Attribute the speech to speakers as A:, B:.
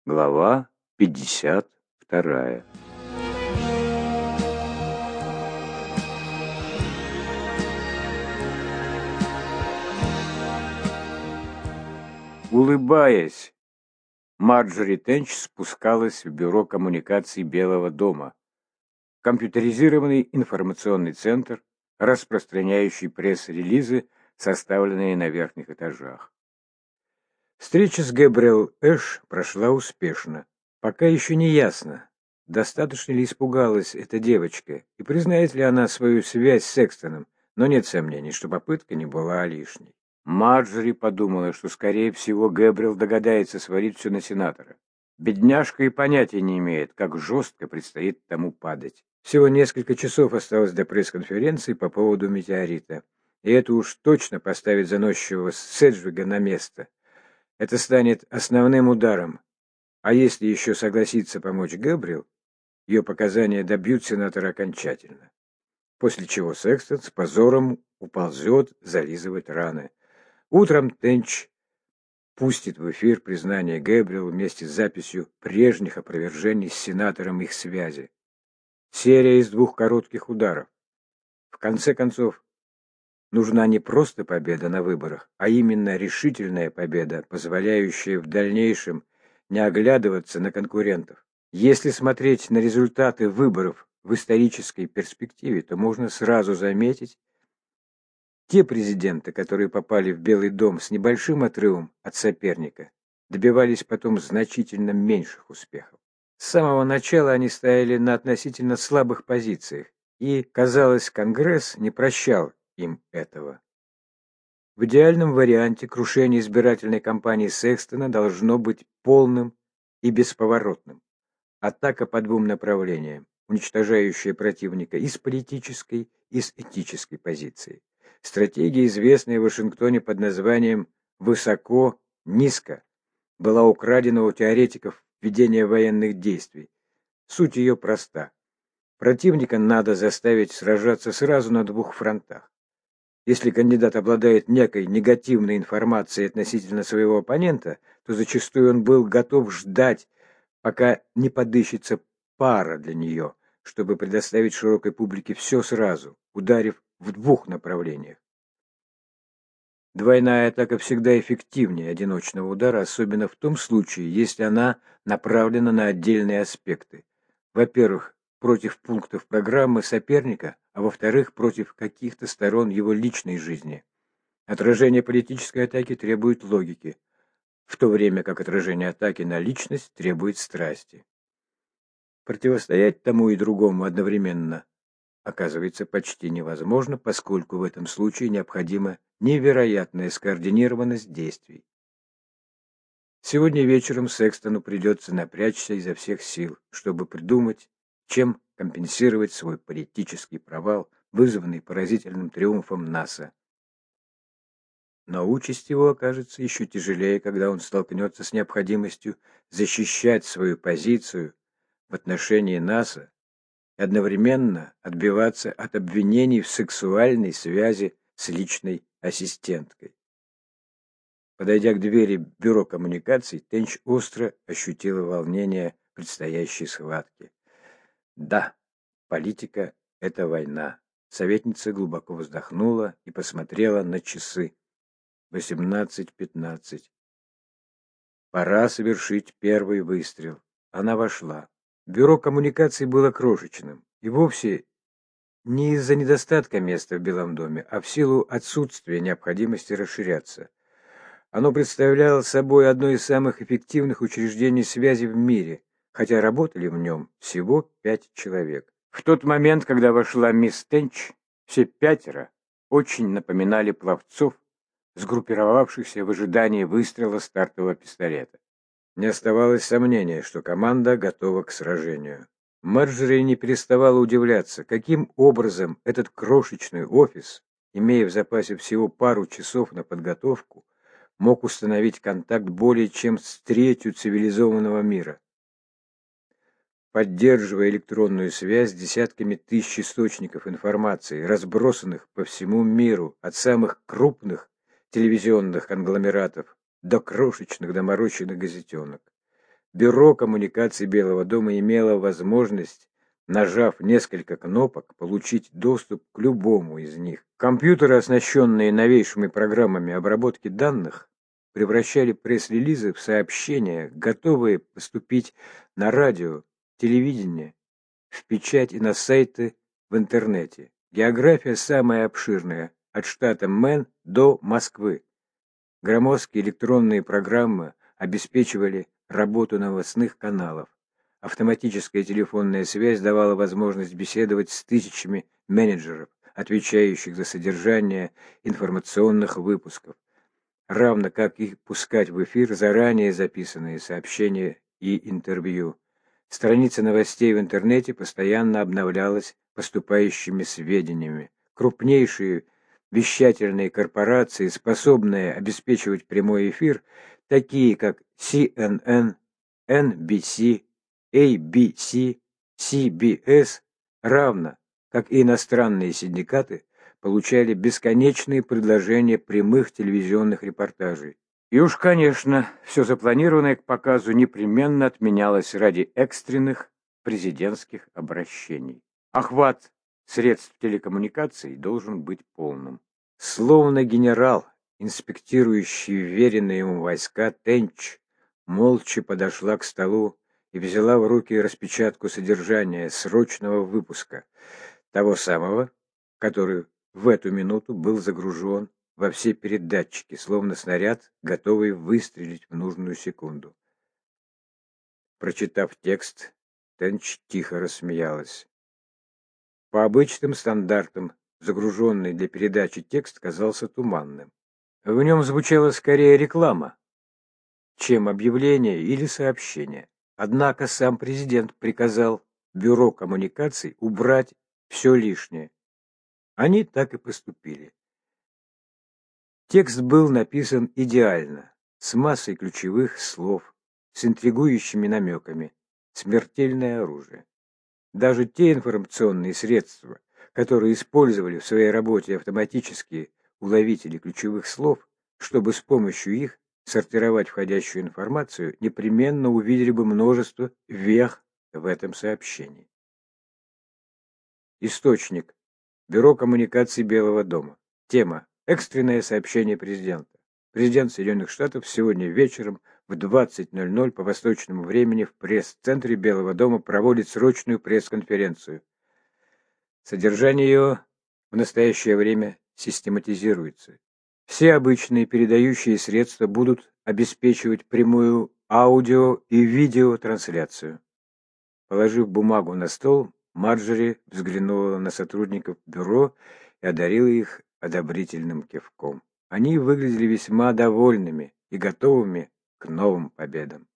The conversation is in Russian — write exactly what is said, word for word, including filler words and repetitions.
A: Глава пятьдесят вторая. Улыбаясь, Марджори Тенч спускалась в бюро коммуникаций Белого дома, компьютеризированный информационный центр, распространяющий пресс-релизы, составленные на верхних этажах. Встреча с Гэбриэл Эш прошла успешно. Пока еще не ясно, достаточно ли испугалась эта девочка и признает ли она свою связь с Секстоном, но нет сомнений, что попытка не была лишней. Марджори подумала, что, скорее всего, Гэбриэл догадается свалить все на сенатора. Бедняжка и понятия не имеет, как жестко предстоит тому падать. Всего несколько часов осталось до пресс-конференции по поводу метеорита, и это уж точно поставит заносчивого Седжвига на место. Это станет основным ударом. А если еще согласится помочь Гэбриэл, ее показания добьют сенатора окончательно. После чего Секстон с позором уползет зализывать раны. Утром Тенч пустит в эфир признание Гэбриэл вместе с записью прежних опровержений с сенатором их связи. Серия из двух коротких ударов. В конце концов, нужна не просто победа на выборах, а именно решительная победа, позволяющая в дальнейшем не оглядываться на конкурентов. Если смотреть на результаты выборов в исторической перспективе, то можно сразу заметить, те президенты, которые попали в Белый дом с небольшим отрывом от соперника, добивались потом значительно меньших успехов. С самого начала они стояли на относительно слабых позициях, и, казалось, Конгресс не прощал им этого. В идеальном варианте крушение избирательной кампании Секстона должно быть полным и бесповоротным. Атака по двум направлениям, уничтожающая противника и с политической, и с этической позиции. Стратегия, известная в Вашингтоне под названием «высоко-низко», была украдена у теоретиков ведения военных действий. Суть ее проста. Противника надо заставить сражаться сразу на двух фронтах. Если кандидат обладает некой негативной информацией относительно своего оппонента, то зачастую он был готов ждать, пока не подыщется пара для нее, чтобы предоставить широкой публике все сразу, ударив в двух направлениях. Двойная атака всегда эффективнее одиночного удара, особенно в том случае, если она направлена на отдельные аспекты. Во-первых, против пунктов программы соперника, а во-вторых, против каких-то сторон его личной жизни. Отражение политической атаки требует логики, в то время как отражение атаки на личность требует страсти. Противостоять тому и другому одновременно оказывается почти невозможно, поскольку в этом случае необходима невероятная скоординированность действий. Сегодня вечером Секстону придется напрячься изо всех сил, чтобы придумать, чем компенсировать свой политический провал, вызванный поразительным триумфом НАСА. Но участь его окажется еще тяжелее, когда он столкнется с необходимостью защищать свою позицию в отношении НАСА и одновременно отбиваться от обвинений в сексуальной связи с личной ассистенткой. Подойдя к двери бюро коммуникаций, Тенч остро ощутила волнение предстоящей схватки. Да, политика – это война. Советница глубоко вздохнула и посмотрела на часы. восемнадцать пятнадцать. Пора совершить первый выстрел. Она вошла. Бюро коммуникаций было крошечным, и вовсе не из-за недостатка места в Белом доме, а в силу отсутствия необходимости расширяться. Оно представляло собой одно из самых эффективных учреждений связи в мире, хотя работали в нем всего пять человек. В тот момент, когда вошла мисс Тенч, все пятеро очень напоминали пловцов, сгруппировавшихся в ожидании выстрела стартового пистолета. Не оставалось сомнения, что команда готова к сражению. Марджори не переставала удивляться, каким образом этот крошечный офис, имея в запасе всего пару часов на подготовку, мог установить контакт более чем с третью цивилизованного мира. Поддерживая электронную связь с десятками тысяч источников информации, разбросанных по всему миру, от самых крупных телевизионных конгломератов до крошечных доморощенных газетенок. Бюро коммуникаций Белого дома имело возможность, нажав несколько кнопок, получить доступ к любому из них. Компьютеры, оснащенные новейшими программами обработки данных, превращали пресс-релизы в сообщения, готовые поступить на радио, телевидение, в печать и на сайты в интернете. География самая обширная, от штата Мэн до Москвы. Громоздкие электронные программы обеспечивали работу новостных каналов. Автоматическая телефонная связь давала возможность беседовать с тысячами менеджеров, отвечающих за содержание информационных выпусков, равно как и пускать в эфир заранее записанные сообщения и интервью. Страница новостей в интернете постоянно обновлялась поступающими сведениями. Крупнейшие вещательные корпорации, способные обеспечивать прямой эфир, такие как си эн эн, эн би си, эй би си, си би эс, равно как и иностранные синдикаты, получали бесконечные предложения прямых телевизионных репортажей. И уж, конечно, все запланированное к показу непременно отменялось ради экстренных президентских обращений. Охват средств телекоммуникаций должен быть полным. Словно генерал, инспектирующий веренные ему войска, Тенч молча подошла к столу и взяла в руки распечатку содержания срочного выпуска, того самого, который в эту минуту был загружен во все передатчики, словно снаряд, готовый выстрелить в нужную секунду. Прочитав текст, Тенч тихо рассмеялась. По обычным стандартам загруженный для передачи текст казался туманным. В нем звучала скорее реклама, чем объявление или сообщение. Однако сам президент приказал Бюро коммуникаций убрать все лишнее. Они так и поступили. Текст был написан идеально, с массой ключевых слов, с интригующими намеками, смертельное оружие. Даже те информационные средства, которые использовали в своей работе автоматические уловители ключевых слов, чтобы с помощью их сортировать входящую информацию, непременно увидели бы множество вех в этом сообщении. Источник. Бюро коммуникаций Белого дома. Тема. Экстренное сообщение президента. Президент Соединенных Штатов сегодня вечером в двадцать ноль ноль по восточному времени в пресс-центре Белого дома проводит срочную пресс-конференцию. Содержание ее в настоящее время систематизируется. Все обычные передающие средства будут обеспечивать прямую аудио- и видеотрансляцию. Положив бумагу на стол, Марджори взглянула на сотрудников бюро и одарила их одобрительным кивком. Они выглядели весьма довольными и готовыми к новым победам.